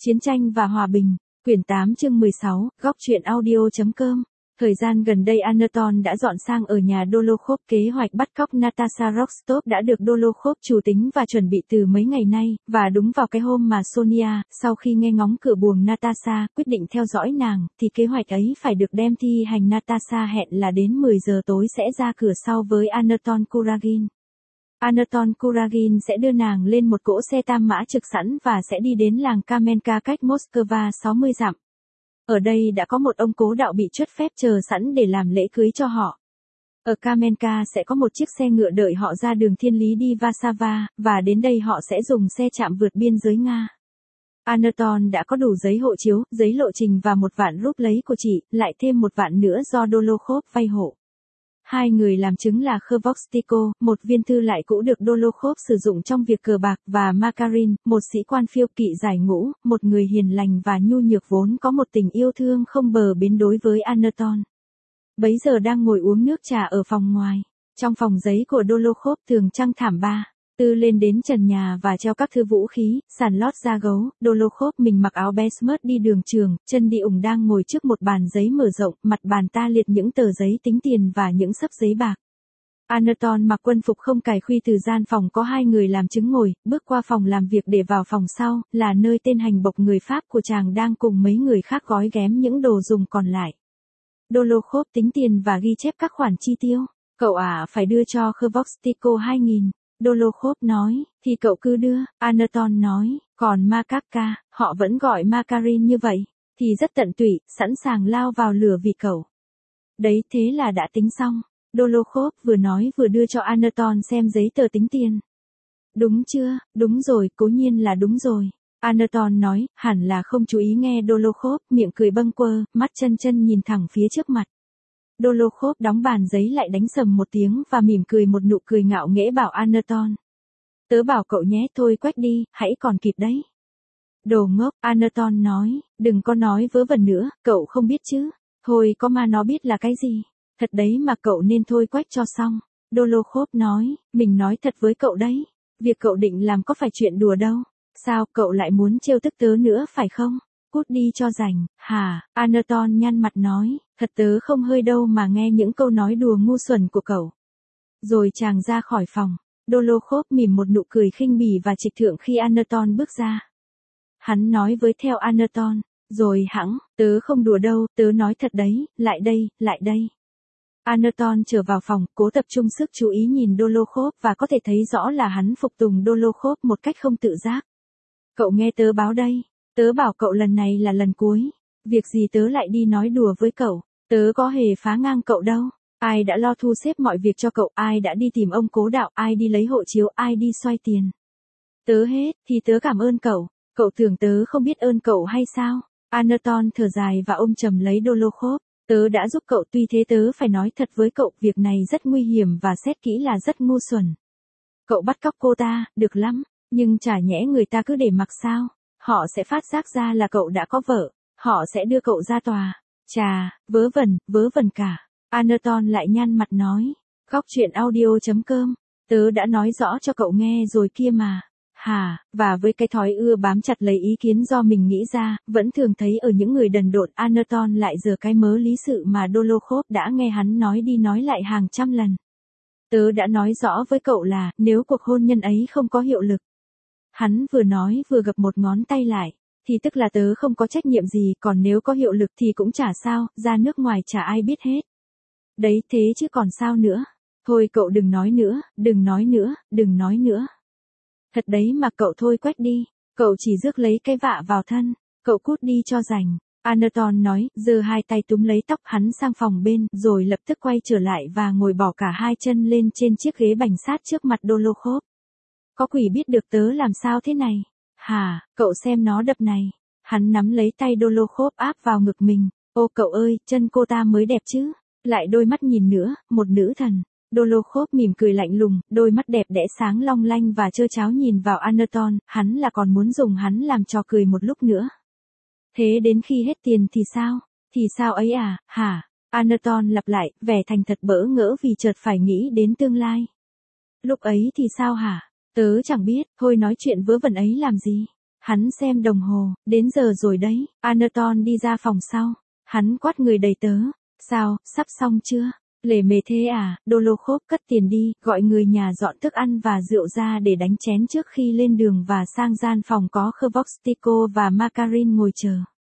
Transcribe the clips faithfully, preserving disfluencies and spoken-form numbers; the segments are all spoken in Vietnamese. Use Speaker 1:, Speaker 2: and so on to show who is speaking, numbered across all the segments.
Speaker 1: Chiến tranh và hòa bình, quyển tám chương mười sáu, góc truyện audio.com. Thời gian gần đây Anatol đã dọn sang ở nhà Dolokhov. Kế hoạch bắt cóc Natasha Rostov đã được Dolokhov chủ tính và chuẩn bị từ mấy ngày nay, và đúng vào cái hôm mà Sonia, sau khi nghe ngóng cửa buồng Natasha, quyết định theo dõi nàng, thì kế hoạch ấy phải được đem thi hành. Natasha hẹn là đến mười giờ tối sẽ ra cửa sau với Anatol Kuragin. Anatol Kuragin sẽ đưa nàng lên một cỗ xe tam mã trực sẵn và sẽ đi đến làng Kamenka cách Moscow sáu mươi dặm. Ở đây đã có một ông cố đạo bị chuất phép chờ sẵn để làm lễ cưới cho họ. Ở Kamenka sẽ có một chiếc xe ngựa đợi họ ra đường thiên lý đi Varsava, và đến đây họ sẽ dùng xe chạm vượt biên giới Nga. Anatol đã có đủ giấy hộ chiếu, giấy lộ trình và một vạn rúp lấy của chị, lại thêm một vạn nữa do Dolokhov vay hộ. Hai người làm chứng là Khvostiko, một viên thư lại cũ được Dolokhov sử dụng trong việc cờ bạc, và Makarin, một sĩ quan phiêu kỵ giải ngũ, một người hiền lành và nhu nhược vốn có một tình yêu thương không bờ bến đối với Anatol. Bấy giờ đang ngồi uống nước trà ở phòng ngoài. Trong phòng giấy của Dolokhov thường trăng thảm ba, tư lên đến trần nhà và treo các thư vũ khí, sàn lót da gấu. Dolokhov mình mặc áo besmert đi đường trường, chân đi ủng đang ngồi trước một bàn giấy mở rộng, mặt bàn ta liệt những tờ giấy tính tiền và những xấp giấy bạc. Anatol mặc quân phục không cài khuy từ gian phòng có hai người làm chứng ngồi, bước qua phòng làm việc để vào phòng sau, là nơi tên hành bộc người Pháp của chàng đang cùng mấy người khác gói ghém những đồ dùng còn lại. Dolokhov tính tiền và ghi chép các khoản chi tiêu. Cậu à phải đưa cho Khvostiko hai nghìn. Dolokhov nói, thì cậu cứ đưa. Anatol nói, còn Makaka, họ vẫn gọi Makarin như vậy, thì rất tận tụy, sẵn sàng lao vào lửa vì cậu. Đấy thế là đã tính xong. Dolokhov vừa nói vừa đưa cho Anatol xem giấy tờ tính tiền. Đúng chưa, đúng rồi, cố nhiên là đúng rồi. Anatol nói, hẳn là không chú ý nghe Dolokhov, miệng cười bâng quơ, mắt chân chân nhìn thẳng phía trước mặt. Dolokhov đóng bàn giấy lại đánh sầm một tiếng và mỉm cười một nụ cười ngạo nghễ bảo Anatol. Tớ bảo cậu nhé, thôi quách đi, hãy còn kịp đấy. Đồ ngốc, Anatol nói, đừng có nói vớ vẩn nữa, cậu không biết chứ. Thôi có mà nó biết là cái gì. Thật đấy mà cậu nên thôi quách cho xong. Dolokhov nói, mình nói thật với cậu đấy. Việc cậu định làm có phải chuyện đùa đâu. Sao cậu lại muốn trêu tức tớ nữa phải không? Cút đi cho rảnh, hả? Anatol nhăn mặt nói, thật tớ không hơi đâu mà nghe những câu nói đùa ngu xuẩn của cậu. Rồi chàng ra khỏi phòng. Dolokhov mỉm một nụ cười khinh bỉ và trịch thượng khi Anatol bước ra. Hắn nói với theo Anatol, rồi hẵng, tớ không đùa đâu, tớ nói thật đấy, lại đây, lại đây. Anatol trở vào phòng, cố tập trung sức chú ý nhìn Dolokhov và có thể thấy rõ là hắn phục tùng Dolokhov một cách không tự giác. Cậu nghe tớ báo đây. Tớ bảo cậu lần này là lần cuối. Việc gì tớ lại đi nói đùa với cậu. Tớ có hề phá ngang cậu đâu. Ai đã lo thu xếp mọi việc cho cậu, ai đã đi tìm ông cố đạo, ai đi lấy hộ chiếu, ai đi xoay tiền. Tớ hết, thì tớ cảm ơn cậu. Cậu tưởng tớ không biết ơn cậu hay sao? Anatol thở dài và ôm chầm lấy Dolokhov. Tớ đã giúp cậu, tuy thế tớ phải nói thật với cậu, việc này rất nguy hiểm và xét kỹ là rất ngu xuẩn. Cậu bắt cóc cô ta, được lắm, nhưng chả nhẽ người ta cứ để mặc sao? Họ sẽ phát giác ra là cậu đã có vợ, họ sẽ đưa cậu ra tòa. Chà, vớ vẩn, vớ vẩn cả. Anatol lại nhăn mặt nói, góc truyện audio.com, tớ đã nói rõ cho cậu nghe rồi kia mà. Hà, và với cái thói ưa bám chặt lấy ý kiến do mình nghĩ ra, vẫn thường thấy ở những người đần độn, Anatol lại giờ cái mớ lý sự mà Dolokhov đã nghe hắn nói đi nói lại hàng trăm lần. Tớ đã nói rõ với cậu là, nếu cuộc hôn nhân ấy không có hiệu lực. Hắn vừa nói vừa gập một ngón tay lại, thì tức là tớ không có trách nhiệm gì, còn nếu có hiệu lực thì cũng chả sao, ra nước ngoài chả ai biết hết. Đấy thế chứ còn sao nữa. Thôi cậu đừng nói nữa, đừng nói nữa, đừng nói nữa. Thật đấy mà cậu thôi quách đi, cậu chỉ rước lấy cái vạ vào thân, cậu cút đi cho rảnh. Anatol nói, giơ hai tay túm lấy tóc hắn sang phòng bên, rồi lập tức quay trở lại và ngồi bỏ cả hai chân lên trên chiếc ghế bành sát trước mặt Dolokhov. Có quỷ biết được tớ làm sao thế này. Hả, cậu xem nó đập này. Hắn nắm lấy tay Dolokhov áp vào ngực mình. Ô cậu ơi, chân cô ta mới đẹp chứ. Lại đôi mắt nhìn nữa, một nữ thần. Dolokhov mỉm cười lạnh lùng, đôi mắt đẹp đẽ sáng long lanh và trơ tráo nhìn vào Anatol, hắn là còn muốn dùng hắn làm trò cười một lúc nữa. Thế đến khi hết tiền thì sao? Thì sao ấy à, hả? Anatol lặp lại, vẻ thành thật bỡ ngỡ vì chợt phải nghĩ đến tương lai. Lúc ấy thì sao hả? Tớ chẳng biết, thôi nói chuyện vớ vẩn ấy làm gì. Hắn xem đồng hồ, đến giờ rồi đấy, Anerton đi ra phòng sau. Hắn quát người đầy tớ. Sao, sắp xong chưa? Lề mề thế à, Dolokhov cất tiền đi, gọi người nhà dọn thức ăn và rượu ra để đánh chén trước khi lên đường và sang gian phòng có Khvostiko và Makarin ngồi chờ.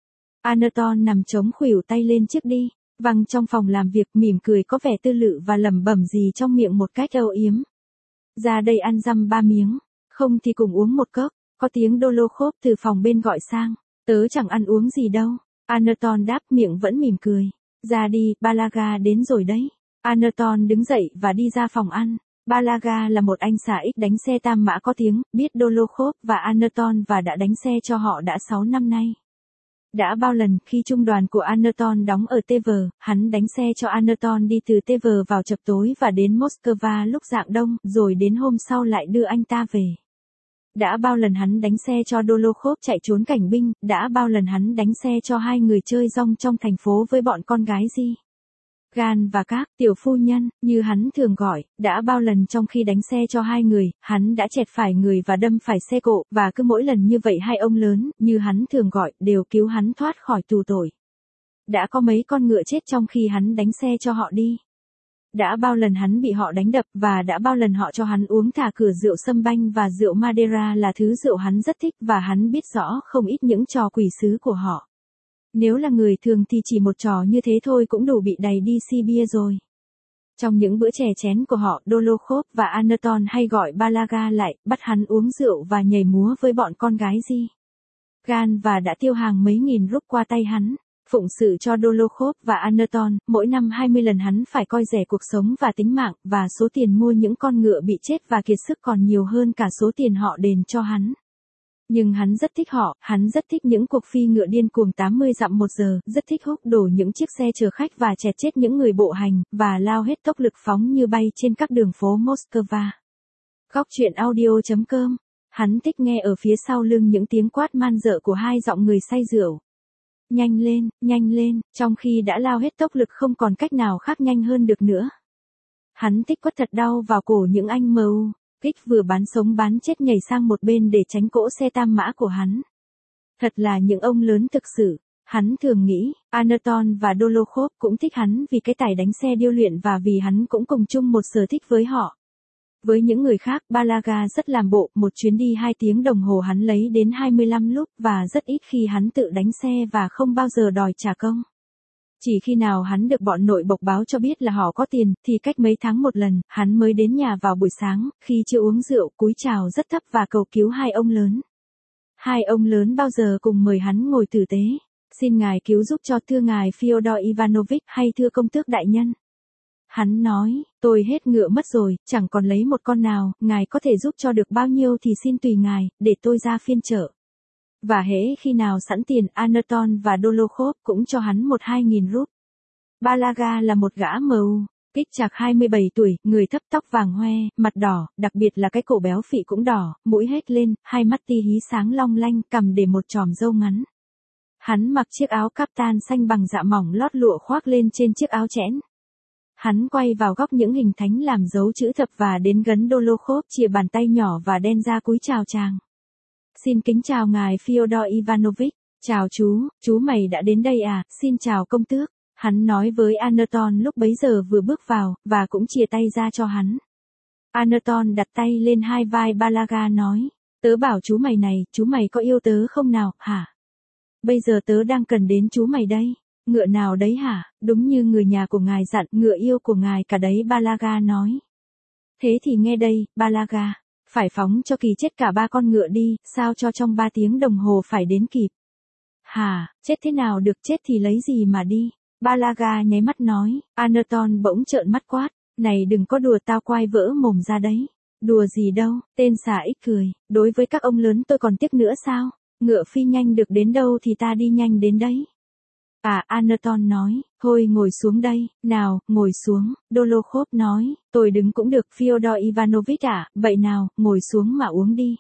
Speaker 1: Anerton nằm chống khuỷu tay lên chiếc đi, văng trong phòng làm việc mỉm cười có vẻ tư lự và lẩm bẩm gì trong miệng một cách âu yếm. Ra đây ăn dăm ba miếng, không thì cùng uống một cốc, có tiếng Dolokhov từ phòng bên gọi sang, tớ chẳng ăn uống gì đâu. Anerton đáp miệng vẫn mỉm cười. Ra đi, Balaga đến rồi đấy. Anerton đứng dậy và đi ra phòng ăn. Balaga là một anh xà ích đánh xe tam mã có tiếng, biết Dolokhov và Anerton và đã đánh xe cho họ đã sáu năm nay. Đã bao lần khi trung đoàn của Anerton đóng ở Tver, hắn đánh xe cho Anerton đi từ Tver vào chập tối và đến Moscow lúc rạng đông, rồi đến hôm sau lại đưa anh ta về. Đã bao lần hắn đánh xe cho Dolokhov chạy trốn cảnh binh, đã bao lần hắn đánh xe cho hai người chơi rong trong thành phố với bọn con gái Di. Gan và các tiểu phu nhân, như hắn thường gọi, đã bao lần trong khi đánh xe cho hai người, hắn đã chẹt phải người và đâm phải xe cộ, và cứ mỗi lần như vậy hai ông lớn, như hắn thường gọi, đều cứu hắn thoát khỏi tù tội. Đã có mấy con ngựa chết trong khi hắn đánh xe cho họ đi. Đã bao lần hắn bị họ đánh đập và đã bao lần họ cho hắn uống thả cửa rượu sâm banh và rượu Madeira là thứ rượu hắn rất thích và hắn biết rõ không ít những trò quỷ sứ của họ. Nếu là người thường thì chỉ một trò như thế thôi cũng đủ bị đầy đi si bia rồi. Trong những bữa chè chén của họ, Dolokhov và Anerton hay gọi Balaga lại, bắt hắn uống rượu và nhảy múa với bọn con gái Di. Gan và đã tiêu hàng mấy nghìn rúp qua tay hắn. Phụng sự cho Dolokhov và Anerton, mỗi năm hai mươi lần hắn phải coi rẻ cuộc sống và tính mạng, và số tiền mua những con ngựa bị chết và kiệt sức còn nhiều hơn cả số tiền họ đền cho hắn. Nhưng hắn rất thích họ, hắn rất thích những cuộc phi ngựa điên cuồng tám mươi dặm một giờ, rất thích húc đổ những chiếc xe chở khách và chẹt chết những người bộ hành, và lao hết tốc lực phóng như bay trên các đường phố Moscow. Góc truyện audio chấm com. Hắn thích nghe ở phía sau lưng những tiếng quát man dợ của hai giọng người say rượu. Nhanh lên, nhanh lên, trong khi đã lao hết tốc lực không còn cách nào khác nhanh hơn được nữa. Hắn thích quất thật đau vào cổ những anh em u, kích vừa bán sống bán chết nhảy sang một bên để tránh cỗ xe tam mã của hắn. Thật là những ông lớn thực sự, hắn thường nghĩ, Anerton và Dolokhov cũng thích hắn vì cái tài đánh xe điêu luyện và vì hắn cũng cùng chung một sở thích với họ. Với những người khác, Balaga rất làm bộ, một chuyến đi hai tiếng đồng hồ hắn lấy đến hai mươi lăm lúc và rất ít khi hắn tự đánh xe và không bao giờ đòi trả công. Chỉ khi nào hắn được bọn nội bộc báo cho biết là họ có tiền, thì cách mấy tháng một lần, hắn mới đến nhà vào buổi sáng, khi chưa uống rượu, cúi chào rất thấp và cầu cứu hai ông lớn. Hai ông lớn bao giờ cùng mời hắn ngồi tử tế. Xin ngài cứu giúp cho thưa ngài Fyodor Ivanovich hay thưa công tước đại nhân. Hắn nói, tôi hết ngựa mất rồi, chẳng còn lấy một con nào, ngài có thể giúp cho được bao nhiêu thì xin tùy ngài, để tôi ra phiên chợ. Và hễ khi nào sẵn tiền, Anerton và Dolokhov cũng cho hắn một hai nghìn rúp. Balaga là một gã em u, kích chạc hai mươi bảy tuổi, người thấp tóc vàng hoe, mặt đỏ, đặc biệt là cái cổ béo phì cũng đỏ, mũi hết lên, hai mắt ti hí sáng long lanh, cằm để một chòm râu ngắn. Hắn mặc chiếc áo caftan xanh bằng dạ mỏng lót lụa khoác lên trên chiếc áo chẽn. Hắn quay vào góc những hình thánh làm dấu chữ thập và đến gần Dolokhov chìa bàn tay nhỏ và đen ra cúi chào chàng. Xin kính chào ngài Fyodor Ivanovich, chào chú, chú mày đã đến đây à, xin chào công tước. Hắn nói với Anerton lúc bấy giờ vừa bước vào, và cũng chìa tay ra cho hắn. Anerton đặt tay lên hai vai Balaga nói, tớ bảo chú mày này, chú mày có yêu tớ không nào, hả? Bây giờ tớ đang cần đến chú mày đây. Ngựa nào đấy hả? Đúng như người nhà của ngài dặn, ngựa yêu của ngài cả đấy, Balaga nói. Thế thì nghe đây, Balaga, phải phóng cho kỳ chết cả ba con ngựa đi, sao cho trong ba tiếng đồng hồ phải đến kịp. Hả, chết thế nào được, chết thì lấy gì mà đi? Balaga nháy mắt nói. Anerton bỗng trợn mắt quát, này đừng có đùa tao quai vỡ mồm ra đấy. Đùa gì đâu, tên xà ích cười, đối với các ông lớn tôi còn tiếc nữa sao? Ngựa phi nhanh được đến đâu thì ta đi nhanh đến đấy. À, Anerton nói, thôi ngồi xuống đây, nào, ngồi xuống. Dolokhov nói, tôi đứng cũng được Fyodor Ivanovich à, vậy nào, ngồi xuống mà uống đi.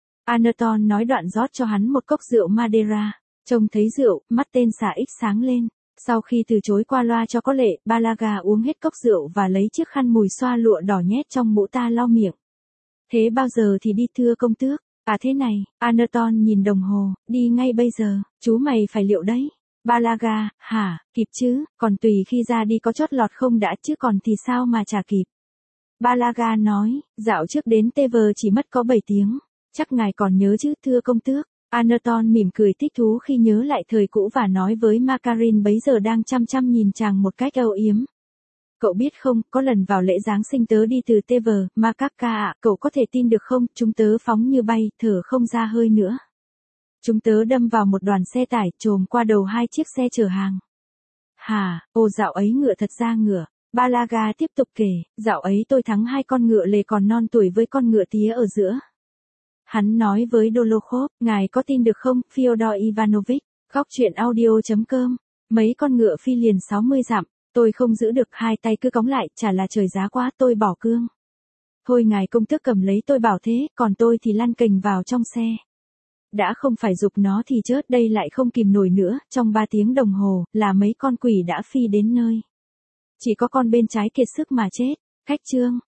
Speaker 1: Anerton nói đoạn rót cho hắn một cốc rượu Madeira. Trông thấy rượu, mắt tên xà ích sáng lên. Sau khi từ chối qua loa cho có lệ, Balaga uống hết cốc rượu và lấy chiếc khăn mùi xoa lụa đỏ nhét trong mũ ta lau miệng. Thế bao giờ thì đi thưa công tước? À thế này, Anaton nhìn đồng hồ, đi ngay bây giờ, chú mày phải liệu đấy. Balaga, hả, kịp chứ, còn tùy khi ra đi có chót lọt không đã chứ còn thì sao mà chả kịp. Balaga nói, dạo trước đến Tever chỉ mất có bảy tiếng, chắc ngài còn nhớ chứ thưa công tước. Anaton mỉm cười thích thú khi nhớ lại thời cũ và nói với Makarin bấy giờ đang chăm chăm nhìn chàng một cách âu yếm. Cậu biết không, có lần vào lễ Giáng sinh tớ đi từ Tever, Makaka ạ, cậu có thể tin được không, chúng tớ phóng như bay, thở không ra hơi nữa. Chúng tớ đâm vào một đoàn xe tải, chồm qua đầu hai chiếc xe chở hàng. Hà, ô dạo ấy ngựa thật ra ngựa. Balaga tiếp tục kể, dạo ấy tôi thắng hai con ngựa lề còn non tuổi với con ngựa tía ở giữa. Hắn nói với Dolokhov, ngài có tin được không, Fyodor Ivanovich, góc chuyện audio chấm com, mấy con ngựa phi liền sáu mươi dặm, tôi không giữ được hai tay cứ cõng lại, chả là trời giá quá tôi bỏ cương. Thôi ngài công tước cầm lấy tôi bảo thế, còn tôi thì lăn cành vào trong xe. Đã không phải giục nó thì chớt đây lại không kìm nổi nữa, trong ba tiếng đồng hồ, là mấy con quỷ đã phi đến nơi. Chỉ có con bên trái kiệt sức mà chết, khách trương.